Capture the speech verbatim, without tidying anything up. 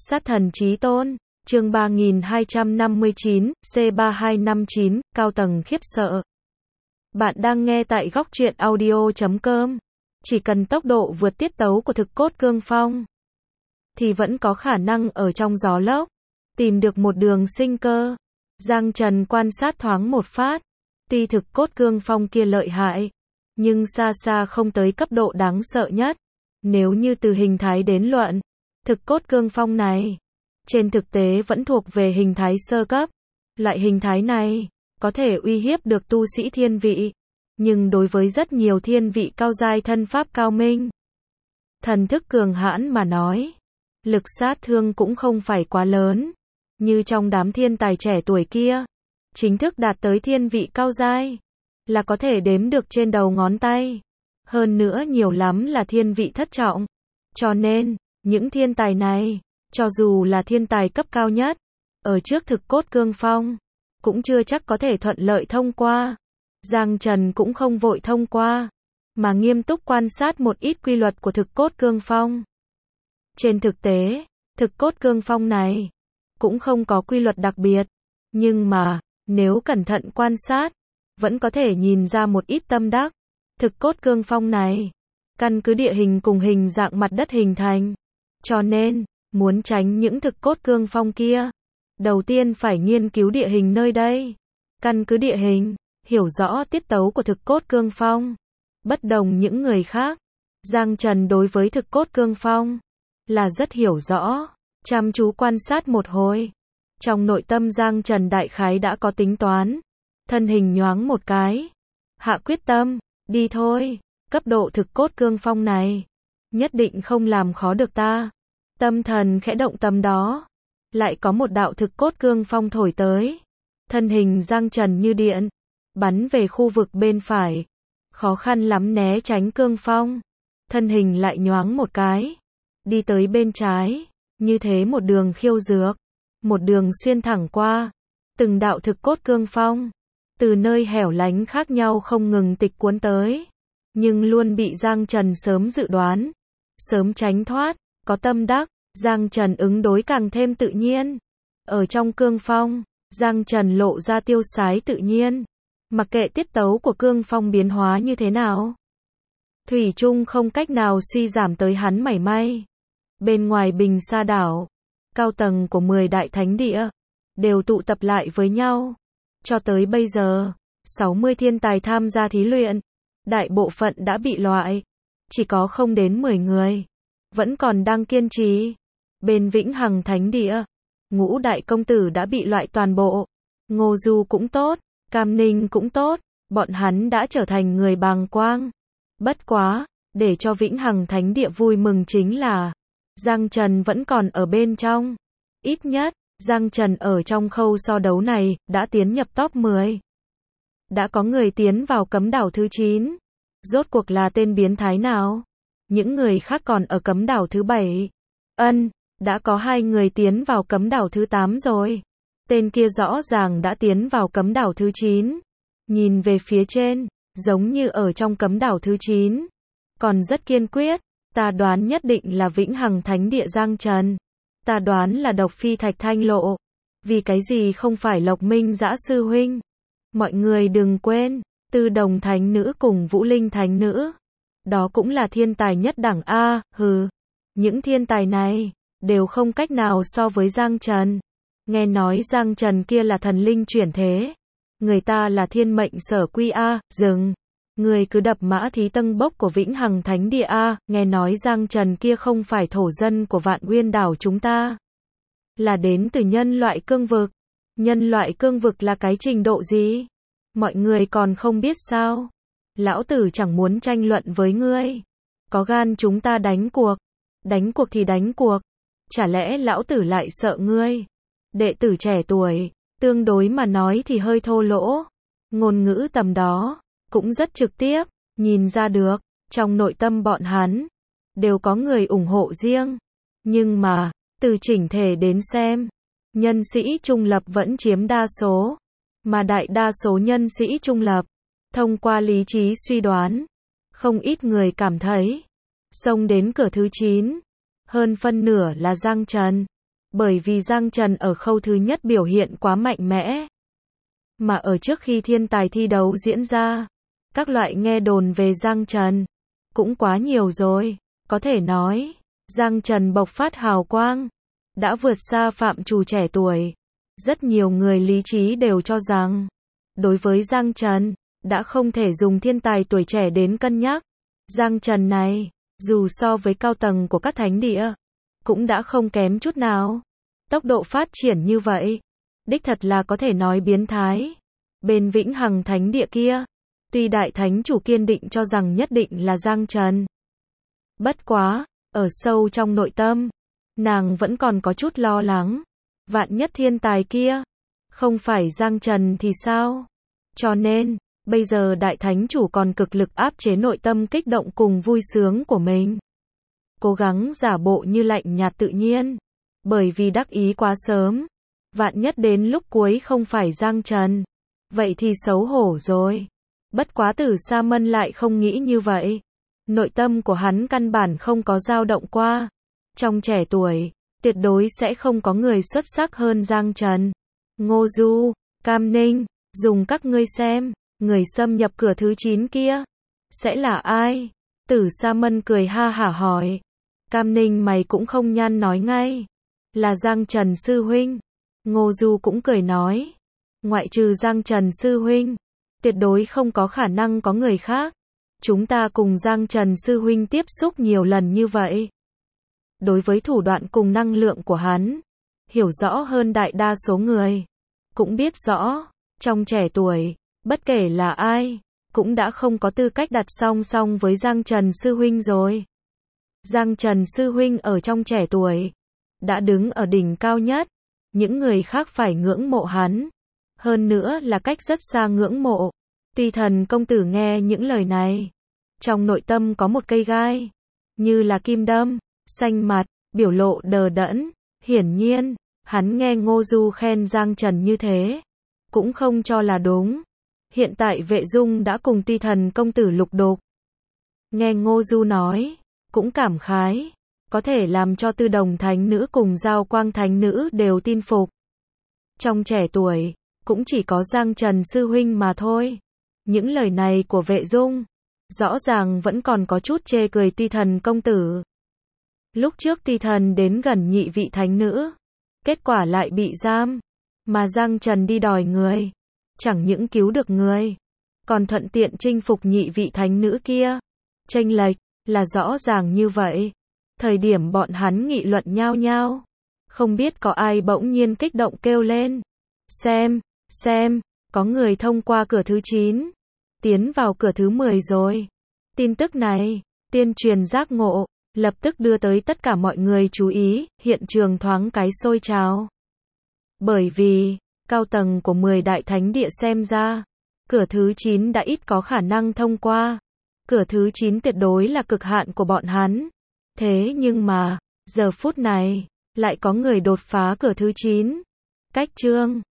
Sát thần chí tôn, chương ba nghìn hai trăm năm mươi chín, C ba hai năm chín, cao tầng khiếp sợ. Bạn đang nghe tại góc truyện audio chấm com. Chỉ cần tốc độ vượt tiết tấu của thực cốt cương phong, thì vẫn có khả năng ở trong gió lốc, tìm được một đường sinh cơ. Giang Trần quan sát thoáng một phát. Tuy thực cốt cương phong kia lợi hại, nhưng xa xa không tới cấp độ đáng sợ nhất. Nếu như từ hình thái đến luận, thực cốt cương phong này, trên thực tế vẫn thuộc về hình thái sơ cấp. Loại hình thái này, có thể uy hiếp được tu sĩ thiên vị. Nhưng đối với rất nhiều thiên vị cao giai thân pháp cao minh, thần thức cường hãn mà nói, lực sát thương cũng không phải quá lớn. Như trong đám thiên tài trẻ tuổi kia, chính thức đạt tới thiên vị cao giai, là có thể đếm được trên đầu ngón tay. Hơn nữa nhiều lắm là thiên vị thất trọng. Cho nên, những thiên tài này, cho dù là thiên tài cấp cao nhất, ở trước thực cốt cương phong, cũng chưa chắc có thể thuận lợi thông qua. Giang Trần cũng không vội thông qua, mà nghiêm túc quan sát một ít quy luật của thực cốt cương phong. Trên thực tế, thực cốt cương phong này, cũng không có quy luật đặc biệt. Nhưng mà, nếu cẩn thận quan sát, vẫn có thể nhìn ra một ít tâm đắc. Thực cốt cương phong này, căn cứ địa hình cùng hình dạng mặt đất hình thành. Cho nên, muốn tránh những thực cốt cương phong kia, đầu tiên phải nghiên cứu địa hình nơi đây. Căn cứ địa hình, hiểu rõ tiết tấu của thực cốt cương phong. Bất đồng những người khác, Giang Trần đối với thực cốt cương phong, là rất hiểu rõ. Chăm chú quan sát một hồi, trong nội tâm Giang Trần đại khái đã có tính toán. Thân hình nhoáng một cái, hạ quyết tâm, đi thôi, cấp độ thực cốt cương phong này, nhất định không làm khó được ta. Tâm thần khẽ động tầm đó, lại có một đạo thực cốt cương phong thổi tới. Thân hình Giang Trần như điện, bắn về khu vực bên phải, khó khăn lắm né tránh cương phong. Thân hình lại nhoáng một cái, đi tới bên trái, như thế một đường khiêu dược, một đường xuyên thẳng qua, từng đạo thực cốt cương phong, từ nơi hẻo lánh khác nhau không ngừng tịch cuốn tới, nhưng luôn bị Giang Trần sớm dự đoán, sớm tránh thoát, có tâm đắc, Giang Trần ứng đối càng thêm tự nhiên. Ở trong cương phong, Giang Trần lộ ra tiêu sái tự nhiên, mặc kệ tiết tấu của cương phong biến hóa như thế nào, thủy chung không cách nào suy giảm tới hắn mảy may. Bên ngoài Bình Sa đảo, cao tầng của mười đại thánh địa đều tụ tập lại với nhau. Cho tới bây giờ, sáu mươi thiên tài tham gia thí luyện, đại bộ phận đã bị loại, chỉ có không đến mười người vẫn còn đang kiên trì. Bên Vĩnh Hằng Thánh Địa, ngũ đại công tử đã bị loại toàn bộ. Ngô Du cũng tốt, Cam Ninh cũng tốt, bọn hắn đã trở thành người bàng quang. Bất quá, để cho Vĩnh Hằng Thánh Địa vui mừng chính là Giang Trần vẫn còn ở bên trong. Ít nhất, Giang Trần ở trong khâu so đấu này, đã tiến nhập top mười. Đã có người tiến vào cấm đảo thứ chín. Rốt cuộc là tên biến thái nào? Những người khác còn ở cấm đảo thứ bảy. Ân, đã có hai người tiến vào cấm đảo thứ tám rồi. Tên kia rõ ràng đã tiến vào cấm đảo thứ chín. Nhìn về phía trên, giống như ở trong cấm đảo thứ chín. Còn rất kiên quyết. Ta đoán nhất định là Vĩnh Hằng Thánh Địa Giang Trần. Ta đoán là Độc Phi Thạch Thanh Lộ. Vì cái gì không phải Lộc Minh Dã sư huynh? Mọi người đừng quên, Tư Đồng Thánh Nữ cùng Vũ Linh Thánh Nữ, đó cũng là thiên tài nhất đẳng A. Hừ, những thiên tài này đều không cách nào so với Giang Trần. Nghe nói Giang Trần kia là thần linh chuyển thế, người ta là thiên mệnh sở quy A. Dừng, người cứ đập mã thí tân bốc của Vĩnh Hằng Thánh Địa A. Nghe nói Giang Trần kia không phải thổ dân của Vạn Uyên đảo chúng ta, là đến từ nhân loại cương vực. Nhân loại cương vực là cái trình độ gì? Mọi người còn không biết sao? Lão tử chẳng muốn tranh luận với ngươi. Có gan chúng ta đánh cuộc. Đánh cuộc thì đánh cuộc. Chả lẽ lão tử lại sợ ngươi? Đệ tử trẻ tuổi, tương đối mà nói thì hơi thô lỗ. Ngôn ngữ tầm đó, cũng rất trực tiếp. Nhìn ra được, trong nội tâm bọn hắn, đều có người ủng hộ riêng. Nhưng mà, từ chỉnh thể đến xem, nhân sĩ trung lập vẫn chiếm đa số. Mà đại đa số nhân sĩ trung lập, thông qua lý trí suy đoán, không ít người cảm thấy, xông đến cửa thứ chín, hơn phân nửa là Giang Trần. Bởi vì Giang Trần ở khâu thứ nhất biểu hiện quá mạnh mẽ. Mà ở trước khi thiên tài thi đấu diễn ra, các loại nghe đồn về Giang Trần cũng quá nhiều rồi. Có thể nói, Giang Trần bộc phát hào quang, đã vượt xa phạm trù trẻ tuổi. Rất nhiều người lý trí đều cho rằng, đối với Giang Trần, đã không thể dùng thiên tài tuổi trẻ đến cân nhắc. Giang Trần này, dù so với cao tầng của các thánh địa, cũng đã không kém chút nào. Tốc độ phát triển như vậy, đích thật là có thể nói biến thái. Bên Vĩnh Hằng thánh địa kia, tuy đại thánh chủ kiên định cho rằng nhất định là Giang Trần. Bất quá, ở sâu trong nội tâm, nàng vẫn còn có chút lo lắng. Vạn nhất thiên tài kia, không phải Giang Trần thì sao? Cho nên, bây giờ đại thánh chủ còn cực lực áp chế nội tâm kích động cùng vui sướng của mình. Cố gắng giả bộ như lạnh nhạt tự nhiên. Bởi vì đắc ý quá sớm. Vạn nhất đến lúc cuối không phải Giang Trần. Vậy thì xấu hổ rồi. Bất quá Tử Sa Mân lại không nghĩ như vậy. Nội tâm của hắn căn bản không có dao động qua. Trong trẻ tuổi, tuyệt đối sẽ không có người xuất sắc hơn Giang Trần. Ngô Du, Cam Ninh, dùng các ngươi xem, người xâm nhập cửa thứ chín kia, sẽ là ai? Tử Sa Mân cười ha hả hỏi. Cam Ninh mày cũng không nhăn nói ngay. Là Giang Trần sư huynh. Ngô Du cũng cười nói. Ngoại trừ Giang Trần sư huynh, tuyệt đối không có khả năng có người khác. Chúng ta cùng Giang Trần sư huynh tiếp xúc nhiều lần như vậy. Đối với thủ đoạn cùng năng lượng của hắn, hiểu rõ hơn đại đa số người. Cũng biết rõ, trong trẻ tuổi, bất kể là ai, cũng đã không có tư cách đặt song song với Giang Trần sư huynh rồi. Giang Trần sư huynh ở trong trẻ tuổi, đã đứng ở đỉnh cao nhất. Những người khác phải ngưỡng mộ hắn. Hơn nữa là cách rất xa ngưỡng mộ. Tuy Thần công tử nghe những lời này, trong nội tâm có một cây gai, như là kim đâm, xanh mặt, biểu lộ đờ đẫn. Hiển nhiên, hắn nghe Ngô Du khen Giang Trần như thế, cũng không cho là đúng. Hiện tại Vệ Dung đã cùng Ti Thần công tử lục đục. Nghe Ngô Du nói, cũng cảm khái, có thể làm cho Tư Đồng thánh nữ cùng Giao Quang thánh nữ đều tin phục. Trong trẻ tuổi, cũng chỉ có Giang Trần sư huynh mà thôi. Những lời này của Vệ Dung, rõ ràng vẫn còn có chút chê cười Ti Thần công tử. Lúc trước Ti Thần đến gần nhị vị thánh nữ, kết quả lại bị giam, mà Giang Trần đi đòi người, chẳng những cứu được người, còn thuận tiện chinh phục nhị vị thánh nữ kia. Chênh lệch là rõ ràng như vậy. Thời điểm bọn hắn nghị luận nhao nhao, không biết có ai bỗng nhiên kích động kêu lên. Xem, xem, có người thông qua cửa thứ chín, tiến vào cửa thứ mười rồi. Tin tức này, tiên truyền giác ngộ, lập tức đưa tới tất cả mọi người chú ý, hiện trường thoáng cái sôi trào. Bởi vì, cao tầng của mười đại thánh địa xem ra, cửa thứ chín đã ít có khả năng thông qua. Cửa thứ chín tuyệt đối là cực hạn của bọn hắn. Thế nhưng mà, giờ phút này, lại có người đột phá cửa thứ chín. Cách chương